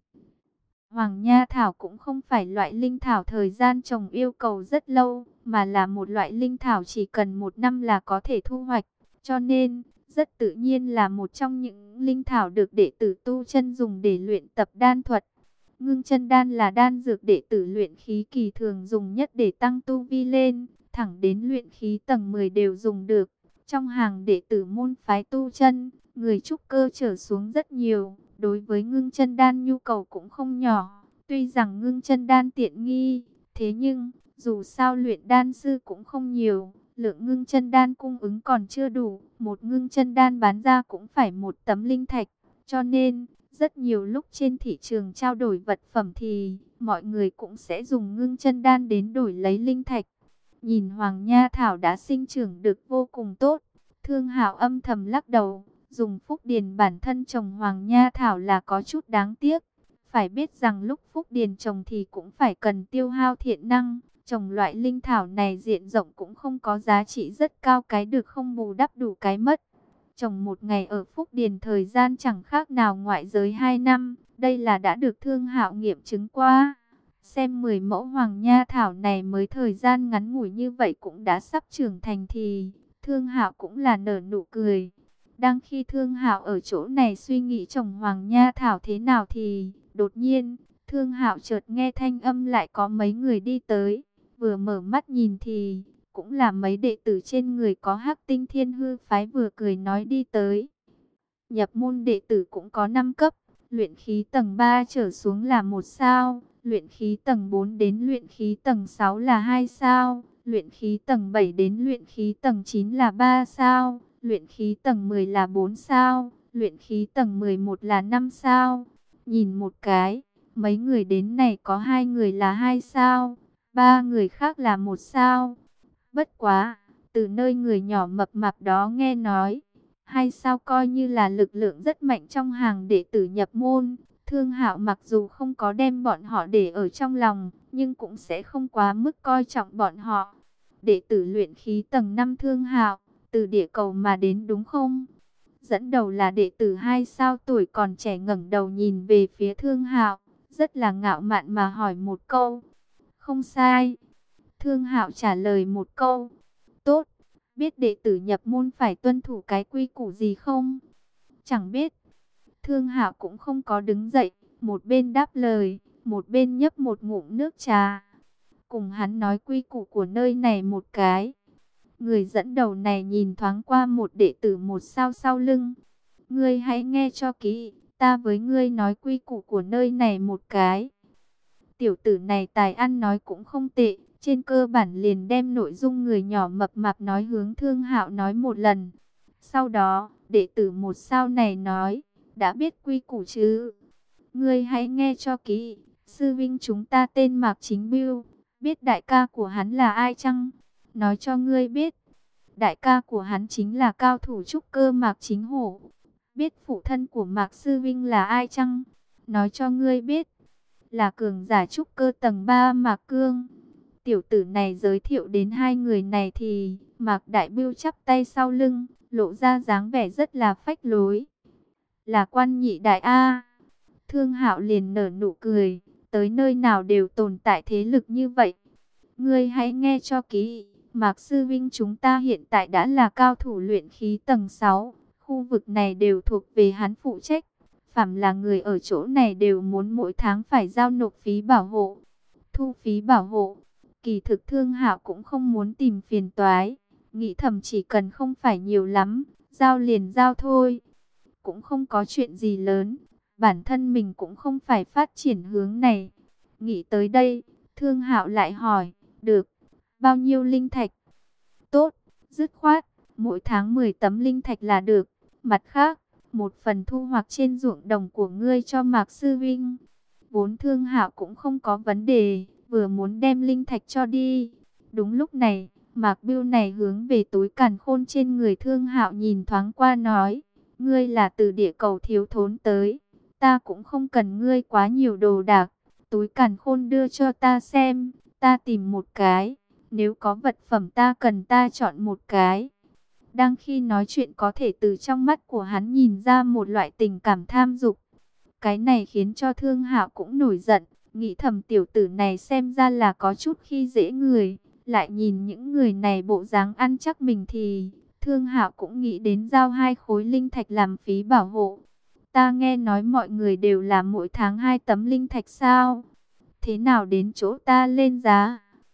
Hoàng Nha Thảo cũng không phải loại linh thảo thời gian trồng yêu cầu rất lâu, mà là một loại linh thảo chỉ cần 1 năm là có thể thu hoạch, cho nên rất tự nhiên là một trong những linh thảo được đệ tử tu chân dùng để luyện tập đan thuật. Ngưng chân đan là đan dược đệ tử luyện khí kỳ thường dùng nhất để tăng tu vi lên, thẳng đến luyện khí tầng 10 đều dùng được. Trong hàng đệ tử môn phái tu chân, người trúc cơ trở xuống rất nhiều, đối với ngưng chân đan nhu cầu cũng không nhỏ. Tuy rằng ngưng chân đan tiện nghi, thế nhưng dù sao luyện đan sư cũng không nhiều, lượng ngưng chân đan cung ứng còn chưa đủ, một ngưng chân đan bán ra cũng phải 1 tấm linh thạch, cho nên rất nhiều lúc trên thị trường trao đổi vật phẩm thì mọi người cũng sẽ dùng ngưng chân đan đến đổi lấy linh thạch. Nhìn Hoàng Nha Thảo đã sinh trưởng được vô cùng tốt, Thương Hạo âm thầm lắc đầu, dùng Phúc Điền bản thân trồng Hoàng Nha Thảo là có chút đáng tiếc. Phải biết rằng lúc Phúc Điền trồng thì cũng phải cần tiêu hao thiện năng, trồng loại linh thảo này diện rộng cũng không có giá trị rất cao, cái được không bù đắp đủ cái mất. Trồng 1 ngày ở Phúc Điền thời gian chẳng khác nào ngoại giới 2 năm, đây là đã được Thương Hạo nghiệm chứng qua. Xem 10 mẫu Hoàng Nha Thảo này mới thời gian ngắn ngủi như vậy cũng đã sắp trưởng thành thì Thương Hạo cũng là nở nụ cười. Đang khi Thương Hạo ở chỗ này suy nghĩ trồng Hoàng Nha Thảo thế nào thì đột nhiên Thương Hạo chợt nghe thanh âm lại có mấy người đi tới. Vừa mở mắt nhìn thì cũng là mấy đệ tử trên người có Hắc Tinh Thiên Hư phái vừa cười nói đi tới. Nhập môn đệ tử cũng có 5 cấp, luyện khí tầng 3 trở xuống là 1 sao, luyện khí tầng 4 đến luyện khí tầng 6 là 2 sao, luyện khí tầng 7 đến luyện khí tầng 9 là 3 sao, luyện khí tầng 10 là 4 sao, luyện khí tầng 11 là 5 sao. Nhìn một cái, mấy người đến này có 2 người là 2 sao, 3 người khác là 1 sao. Bất quá, từ nơi người nhỏ mập mạp đó nghe nói, 2 sao coi như là lực lượng rất mạnh trong hàng đệ tử nhập môn. Thương Hạo mặc dù không có đem bọn họ để ở trong lòng, nhưng cũng sẽ không quá mức coi trọng bọn họ. Đệ tử luyện khí tầng 5 Thương Hạo, từ địa cầu mà đến đúng không? Dẫn đầu là đệ tử 2 sao tuổi còn trẻ ngẩng đầu nhìn về phía Thương Hạo, rất là ngạo mạn mà hỏi một câu. Không sai. Thương Hạo trả lời một câu. Tốt, biết đệ tử nhập môn phải tuân thủ cái quy củ gì không? Chẳng biết. Thương Hạo cũng không có đứng dậy, một bên đáp lời, một bên nhấp một ngụm nước trà. Cùng hắn nói quy củ của nơi này một cái. Người dẫn đầu này nhìn thoáng qua một đệ tử 1 sao sau lưng. Ngươi hãy nghe cho kỹ, ta với ngươi nói quy củ của nơi này một cái. Tiểu tử này tài ăn nói cũng không tệ, trên cơ bản liền đem nội dung người nhỏ mập mạp nói hướng Thương Hạo nói một lần. Sau đó, đệ tử 1 sao này nói, đã biết quy củ chứ? Ngươi hãy nghe cho kỹ, sư vinh chúng ta tên Mạc Chính Bưu, biết đại ca của hắn là ai chăng? Nói cho ngươi biết, đại ca của hắn chính là cao thủ trúc cơ Mạc Chính Hổ. biết phụ thân của Mạc Sư Vinh là ai chăng? Nói cho ngươi biết, là cường giả trúc cơ tầng 3 Mạc Cương. Tiểu tử này giới thiệu đến hai người này thì Mạc Đại Bưu chắp tay sau lưng, lộ ra dáng vẻ rất là phách lối. Là Quan Nhị Đại A. Thương Hạo liền nở nụ cười, tới nơi nào đều tồn tại thế lực như vậy. Ngươi hãy nghe cho kỹ, Mạc Sư Vinh chúng ta hiện tại đã là cao thủ luyện khí tầng 6, khu vực này đều thuộc về hắn phụ trách. Phàm là người ở chỗ này đều muốn mỗi tháng phải giao nộp phí bảo hộ. Thu phí bảo hộ, kỳ thực Thương Hạo cũng không muốn tìm phiền toái, nghĩ thầm chỉ cần không phải nhiều lắm, giao liền giao thôi. Cũng không có chuyện gì lớn, bản thân mình cũng không phải phát triển hướng này. Nghĩ tới đây, Thương Hạo lại hỏi, được, bao nhiêu linh thạch? Tốt, dứt khoát, mỗi tháng 10 tấm linh thạch là được. Mặt khác, một phần thu hoạch trên ruộng đồng của ngươi cho Mạc Sư Vinh. Vốn Thương Hạo cũng không có vấn đề, vừa muốn đem linh thạch cho đi. Đúng lúc này, Mạc Bưu này hướng về túi càn khôn trên người Thương Hạo nhìn thoáng qua nói, ngươi là từ địa cầu thiếu thốn tới, ta cũng không cần ngươi quá nhiều đồ đạc. Túi càn khôn đưa cho ta xem, ta tìm một cái, nếu có vật phẩm ta cần ta chọn một cái. Đang khi nói chuyện có thể từ trong mắt của hắn nhìn ra một loại tình cảm tham dục. Cái này khiến cho Thương Hạo cũng nổi giận, nghĩ thầm tiểu tử này xem ra là có chút khi dễ người. Lại nhìn những người này bộ dáng ăn chắc mình thì Thương Hạo cũng nghĩ đến giao 2 khối linh thạch làm phí bảo hộ. Ta nghe nói mọi người đều làm mỗi tháng 2 tấm linh thạch sao? Thế nào đến chỗ ta lên giá?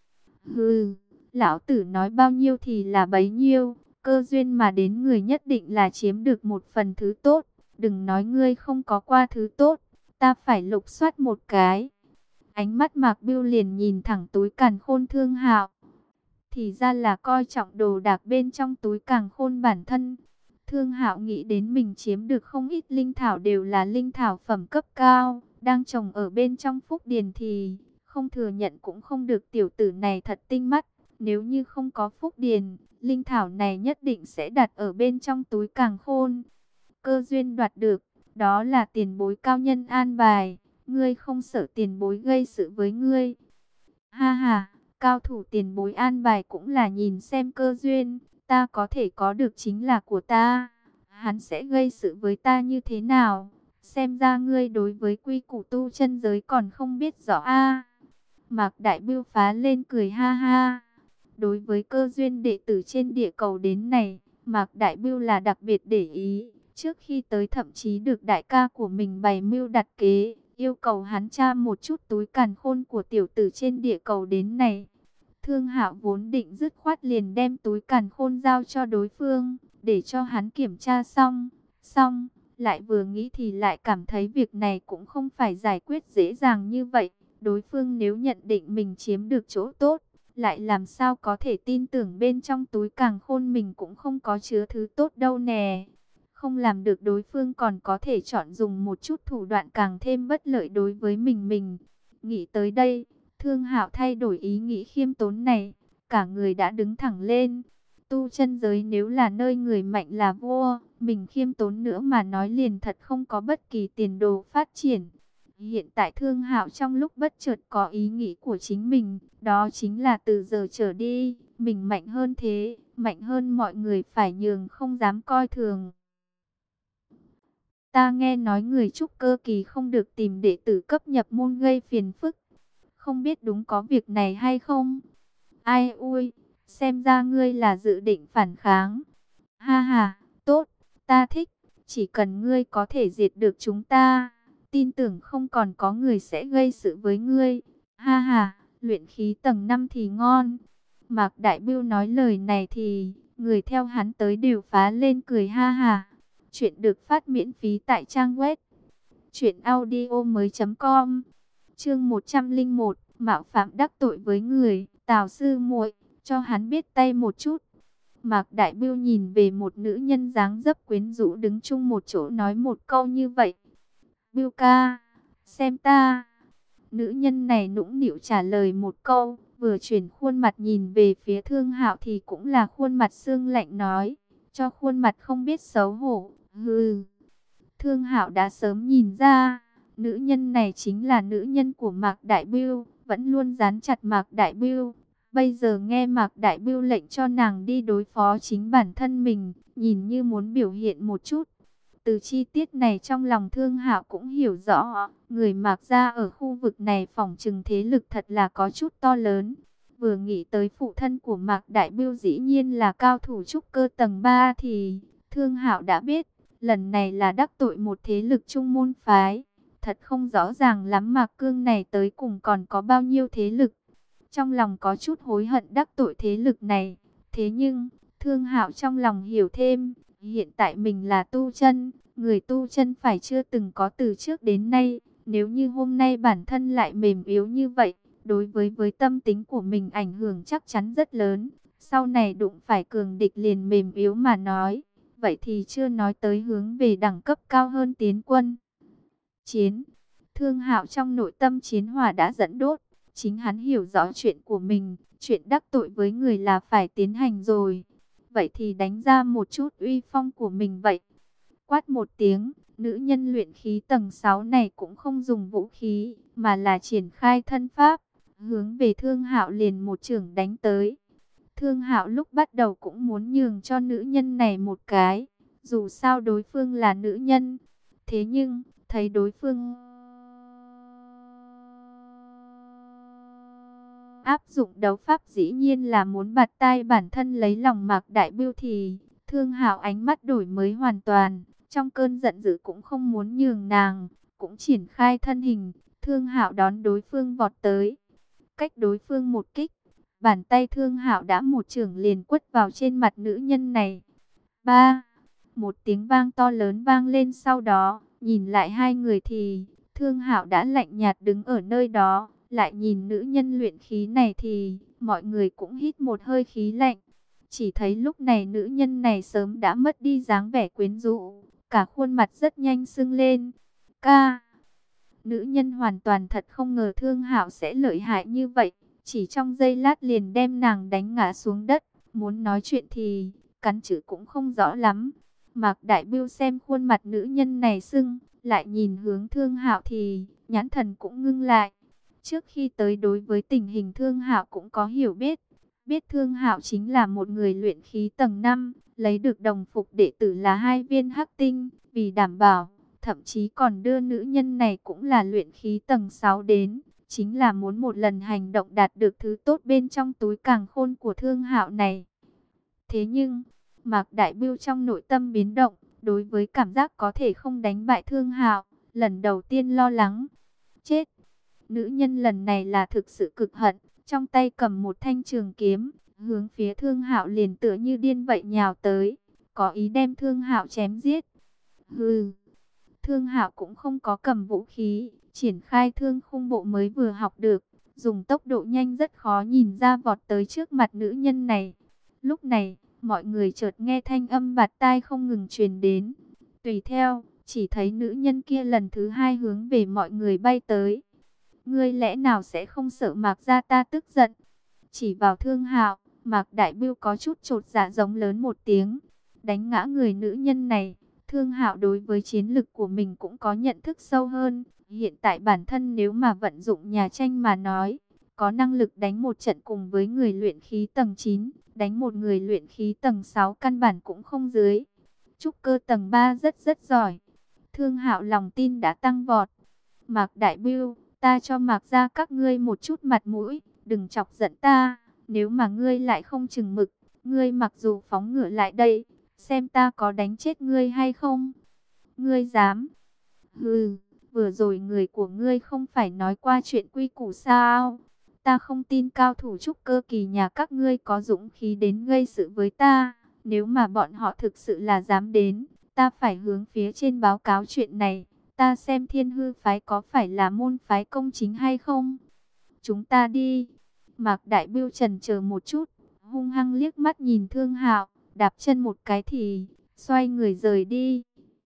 Hừ, lão tử nói bao nhiêu thì là bấy nhiêu. Cơ duyên mà đến người nhất định là chiếm được một phần thứ tốt. Đừng nói ngươi không có qua thứ tốt, ta phải lục soát một cái. Ánh mắt Mạc Bưu liền nhìn thẳng túi càn khôn Thương Hạo. Thì ra là coi trọng đồ đạc bên trong túi càn khôn bản thân. Thương Hạo nghĩ đến mình chiếm được không ít linh thảo đều là linh thảo phẩm cấp cao, đang trồng ở bên trong phúc điền thì không thừa nhận cũng không được, tiểu tử này thật tinh mắt. Nếu như không có phúc điền, linh thảo này nhất định sẽ đặt ở bên trong túi càn khôn. Cơ duyên đoạt được, đó là tiền bối cao nhân an bài, ngươi không sợ tiền bối gây sự với ngươi. Ha ha, cao thủ tiền bối an bài cũng là nhìn xem cơ duyên, ta có thể có được chính là của ta. Hắn sẽ gây sự với ta như thế nào? Xem ra ngươi đối với quy củ tu chân giới còn không biết rõ a. Mạc Đại Bưu phá lên cười ha ha. Đối với cơ duyên đệ tử trên địa cầu đến này, Mạc Đại Bưu là đặc biệt để ý. Trước khi tới thậm chí được đại ca của mình bày mưu đặt kế, yêu cầu hắn tra một chút túi càn khôn của tiểu tử trên địa cầu đến này. Thương Hạo vốn định dứt khoát liền đem túi càn khôn giao cho đối phương, để cho hắn kiểm tra xong, lại vừa nghĩ thì lại cảm thấy việc này cũng không phải giải quyết dễ dàng như vậy. Đối phương nếu nhận định mình chiếm được chỗ tốt, lại làm sao có thể tin tưởng bên trong túi càn khôn mình cũng không có chứa thứ tốt đâu nè. Không làm được đối phương còn có thể chọn dùng một chút thủ đoạn càng thêm bất lợi đối với mình. Nghĩ tới đây, Thương Hạo thay đổi ý nghĩ khiêm tốn này, cả người đã đứng thẳng lên. Tu chân giới nếu là nơi người mạnh là vua, mình khiêm tốn nữa mà nói liền thật không có bất kỳ tiền đồ phát triển. Hiện tại Thương Hạo trong lúc bất chợt có ý nghĩ của chính mình, đó chính là từ giờ trở đi, mình mạnh hơn thế, mạnh hơn mọi người phải nhường không dám coi thường. Ta nghe nói người trúc cơ kỳ không được tìm đệ tử cấp nhập môn gây phiền phức. Không biết đúng có việc này hay không? Ai ui, xem ra ngươi là dự định phản kháng. Ha ha, tốt, ta thích. Chỉ cần ngươi có thể diệt được chúng ta, tin tưởng không còn có người sẽ gây sự với ngươi. Ha ha, luyện khí tầng 5 thì ngon. Mạc Đại Bưu nói lời này thì người theo hắn tới đều phá lên cười ha ha. Chuyện được phát miễn phí tại trang web truyệnaudiomoi.com. Chương 101, mạo phạm đắc tội với người, Tào sư muội, cho hắn biết tay một chút. Mạc Đại Bưu nhìn về một nữ nhân dáng dấp quyến rũ đứng chung một chỗ nói một câu như vậy. Bưu ca, xem ta. Nữ nhân này nũng nịu trả lời một câu, vừa chuyển khuôn mặt nhìn về phía Thương Hạo thì cũng là khuôn mặt sương lạnh nói, cho khuôn mặt không biết xấu hổ. Hừ, Thương Hạo đã sớm nhìn ra, nữ nhân này chính là nữ nhân của Mạc Đại Bưu, vẫn luôn dán chặt Mạc Đại Bưu. Bây giờ nghe Mạc Đại Bưu lệnh cho nàng đi đối phó chính bản thân mình, nhìn như muốn biểu hiện một chút. Từ chi tiết này trong lòng Thương Hạo cũng hiểu rõ, người Mạc gia ở khu vực này phỏng chừng thế lực thật là có chút to lớn. Vừa nghĩ tới phụ thân của Mạc Đại Bưu dĩ nhiên là cao thủ trúc cơ tầng 3 thì Thương Hạo đã biết, lần này là đắc tội một thế lực trung môn phái. Thật không rõ ràng lắm Mạc Cương này tới cùng còn có bao nhiêu thế lực. Trong lòng có chút hối hận đắc tội thế lực này. Thế nhưng, Thương Hạo trong lòng hiểu thêm, hiện tại mình là tu chân, người tu chân phải chưa từng có từ trước đến nay. Nếu như hôm nay bản thân lại mềm yếu như vậy, đối với tâm tính của mình ảnh hưởng chắc chắn rất lớn. Sau này đụng phải cường địch liền mềm yếu mà nói. Vậy thì chưa nói tới hướng về đẳng cấp cao hơn tiến quân. Chiến. Thương Hạo trong nội tâm chiến hỏa đã dẫn đốt. Chính hắn hiểu rõ chuyện của mình. Chuyện đắc tội với người là phải tiến hành rồi. Vậy thì đánh ra một chút uy phong của mình vậy. Quát một tiếng. Nữ nhân luyện khí tầng 6 này cũng không dùng vũ khí. Mà là triển khai thân pháp. Hướng về Thương Hạo liền một chưởng đánh tới. Thương Hạo lúc bắt đầu cũng muốn nhường cho nữ nhân này một cái, dù sao đối phương là nữ nhân. Thế nhưng, thấy đối phương áp dụng đấu pháp dĩ nhiên là muốn bạt tai bản thân lấy lòng Mạc Đại Bưu thì Thương Hạo ánh mắt đổi mới hoàn toàn, trong cơn giận dữ cũng không muốn nhường nàng, cũng triển khai thân hình, Thương Hạo đón đối phương vọt tới, cách đối phương một kích. Bàn tay Thương Hạo đã một chưởng liền quất vào trên mặt nữ nhân này. Ba, một tiếng vang to lớn vang lên, sau đó, nhìn lại hai người thì Thương Hạo đã lạnh nhạt đứng ở nơi đó, lại nhìn nữ nhân luyện khí này thì mọi người cũng hít một hơi khí lạnh. Chỉ thấy lúc này nữ nhân này sớm đã mất đi dáng vẻ quyến rũ, cả khuôn mặt rất nhanh sưng lên. Ca, nữ nhân hoàn toàn thật không ngờ Thương Hạo sẽ lợi hại như vậy. Chỉ trong giây lát liền đem nàng đánh ngã xuống đất. Muốn nói chuyện thì cắn chữ cũng không rõ lắm. Mạc Đại Bưu xem khuôn mặt nữ nhân này sưng, lại nhìn hướng Thương Hạo thì nhãn thần cũng ngưng lại. Trước khi tới đối với tình hình Thương Hạo cũng có hiểu biết. Biết Thương Hạo chính là một người luyện khí tầng 5, lấy được đồng phục đệ tử là 2 viên hắc tinh, vì đảm bảo, thậm chí còn đưa nữ nhân này cũng là luyện khí tầng 6 đến. Chính là muốn một lần hành động đạt được thứ tốt bên trong túi càn khôn của Thương Hạo này. Thế nhưng, Mạc Đại Bưu trong nội tâm biến động, đối với cảm giác có thể không đánh bại Thương Hạo, lần đầu tiên lo lắng. Chết! Nữ nhân lần này là thực sự cực hận, trong tay cầm một thanh trường kiếm, hướng phía Thương Hạo liền tựa như điên vậy nhào tới, có ý đem Thương Hạo chém giết. Hừ! Thương Hạo cũng không có cầm vũ khí, triển khai thương khung bộ mới vừa học được, dùng tốc độ nhanh rất khó nhìn ra vọt tới trước mặt nữ nhân này. Lúc này, mọi người chợt nghe thanh âm bạt tai không ngừng truyền đến. Tùy theo, chỉ thấy nữ nhân kia lần thứ hai hướng về mọi người bay tới. Ngươi lẽ nào sẽ không sợ Mạc gia ta tức giận? Chỉ vào Thương Hạo, Mạc Đại Bưu có chút chột dạ giống lớn một tiếng, đánh ngã người nữ nhân này. Thương Hạo đối với chiến lực của mình cũng có nhận thức sâu hơn. Hiện tại bản thân nếu mà vận dụng nhà tranh mà nói, có năng lực đánh một trận cùng với người luyện khí tầng 9, đánh một người luyện khí tầng 6 căn bản cũng không dưới. Trúc cơ tầng 3 rất giỏi. Thương Hạo lòng tin đã tăng vọt. Mạc Đại Bưu, ta cho Mạc gia các ngươi một chút mặt mũi, đừng chọc giận ta. Nếu mà ngươi lại không chừng mực, ngươi mặc dù phóng ngựa lại đây, xem ta có đánh chết ngươi hay không. Ngươi dám? Hừ, vừa rồi người của ngươi không phải nói qua chuyện quy củ sao? Ta không tin cao thủ trúc cơ kỳ nhà các ngươi có dũng khí đến gây sự với ta. Nếu mà bọn họ thực sự là dám đến, ta phải hướng phía trên báo cáo chuyện này. Ta xem Thiên Hư phái có phải là môn phái công chính hay không? Chúng ta đi. Mạc Đại Bưu chần chờ một chút, hung hăng liếc mắt nhìn Thương Hạo, đạp chân một cái thì xoay người rời đi.